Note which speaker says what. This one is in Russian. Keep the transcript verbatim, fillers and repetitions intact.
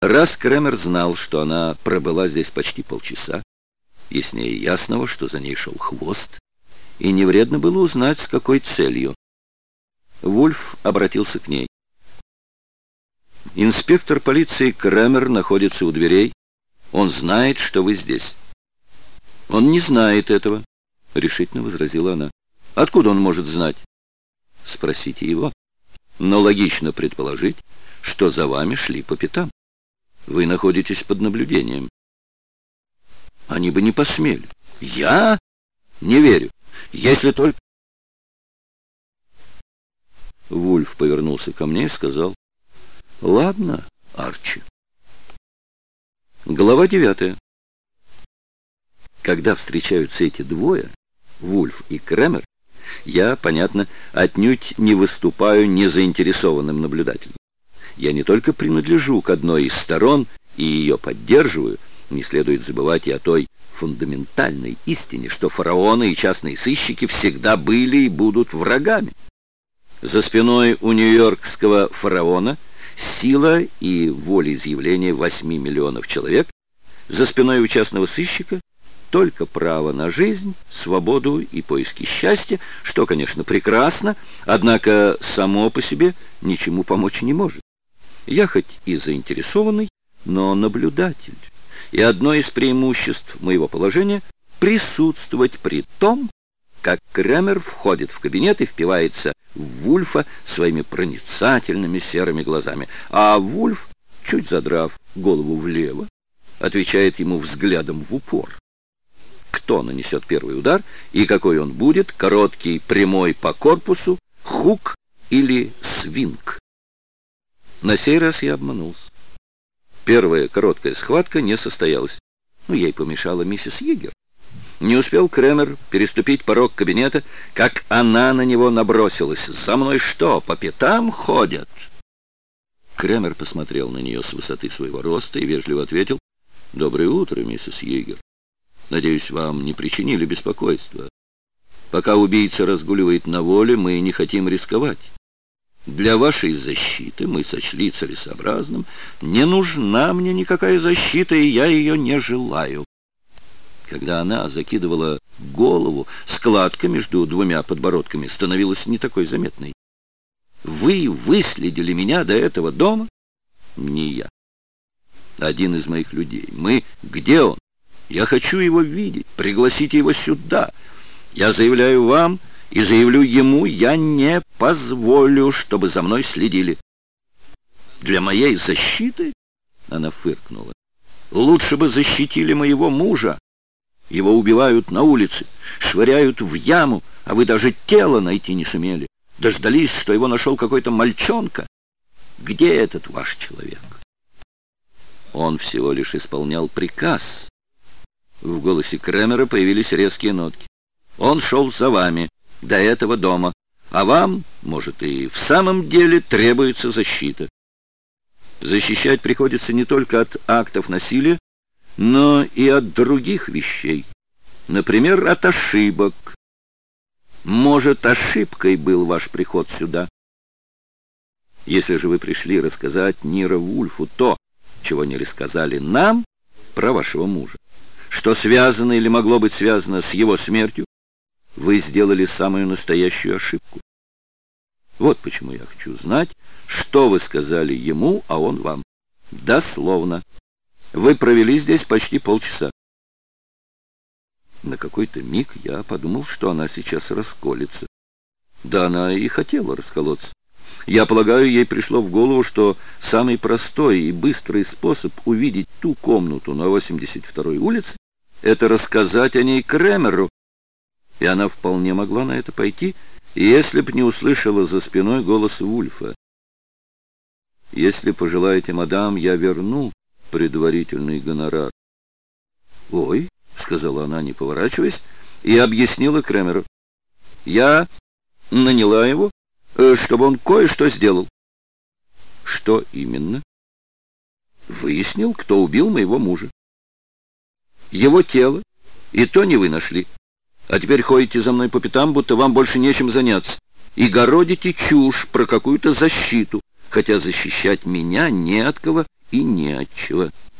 Speaker 1: Раз Кремер знал, что она пробыла здесь почти полчаса, яснее ясного, что за ней шел хвост, и не вредно было узнать, с какой целью. Вульф обратился к ней. «Инспектор полиции Кремер находится у дверей. Он знает, что вы здесь». «Он не знает этого», — решительно возразила она. «Откуда он может знать?» «Спросите его. Но логично предположить, что за вами шли по пятам. Вы находитесь под наблюдением». «Они бы не посмели». «Я? Не верю. Если только...» Вульф повернулся ко мне и сказал: «Ладно, Арчи». Глава девятая. Когда встречаются эти двое, Вульф и Кремер, я, понятно, отнюдь не выступаю незаинтересованным наблюдателем. Я не только принадлежу к одной из сторон и ее поддерживаю, не следует забывать и о той фундаментальной истине, что фараоны и частные сыщики всегда были и будут врагами. За спиной у нью-йоркского фараона сила и волеизъявление восьми миллионов человек, за спиной у частного сыщика только право на жизнь, свободу и поиски счастья, что, конечно, прекрасно, однако само по себе ничему помочь не может. Я хоть и заинтересованный, но наблюдатель, и одно из преимуществ моего положения — присутствовать при том, как Кремер входит в кабинет и впивается в Вульфа своими проницательными серыми глазами, а Вульф, чуть задрав голову влево, отвечает ему взглядом в упор. Кто нанесет первый удар и какой он будет, короткий, прямой по корпусу, хук или свинг? На сей раз я обманулся. Первая короткая схватка не состоялась. Ну, ей помешала миссис Йигер. Не успел Кремер переступить порог кабинета, как она на него набросилась. «За мной что, по пятам ходят?» Кремер посмотрел на нее с высоты своего роста и вежливо ответил: «Доброе утро, миссис Йигер. Надеюсь, вам не причинили беспокойства. Пока убийца разгуливает на воле, мы не хотим рисковать. Для вашей защиты мы сочли целесообразным. Не нужна мне никакая защита, и я ее не желаю». Когда она закидывала голову, складка между двумя подбородками становилась не такой заметной. «Вы выследили меня до этого дома?» «Не я. Один из моих людей. Мы... Где он? Я хочу его видеть. Пригласите его сюда. Я заявляю вам и заявлю ему, я не позволю, чтобы за мной следили». «Для моей защиты?» Она фыркнула. «Лучше бы защитили моего мужа. Его убивают на улице, швыряют в яму, а вы даже тело найти не сумели. Дождались, что его нашел какой-то мальчонка. Где этот ваш человек?» «Он всего лишь исполнял приказ». В голосе Кремера появились резкие нотки. «Он шел за вами до этого дома, а вам, может, и в самом деле требуется защита. Защищать приходится не только от актов насилия, но и от других вещей. Например, от ошибок. Может, ошибкой был ваш приход сюда? Если же вы пришли рассказать Ниро Вульфу то, чего не рассказали нам, про вашего мужа, что связано или могло быть связано с его смертью, вы сделали самую настоящую ошибку. Вот почему я хочу знать, что вы сказали ему, а он вам. Дословно. Вы провели здесь почти полчаса». На какой-то миг я подумал, что она сейчас расколется. Да она и хотела расколоться. Я полагаю, ей пришло в голову, что самый простой и быстрый способ увидеть ту комнату на восемьдесят второй улице — это рассказать о ней Кремеру. И она вполне могла на это пойти, если б не услышала за спиной голос Вульфа. «Если пожелаете, мадам, я верну предварительный гонорар». «Ой», — сказала она, не поворачиваясь, и объяснила Кремеру: «Я наняла его, чтобы он кое-что сделал». «Что именно?» «Выяснил, кто убил моего мужа. Его тело и то не вы нашли. А теперь ходите за мной по пятам, будто вам больше нечем заняться, и городите чушь про какую-то защиту, хотя защищать меня не от кого и не от чего.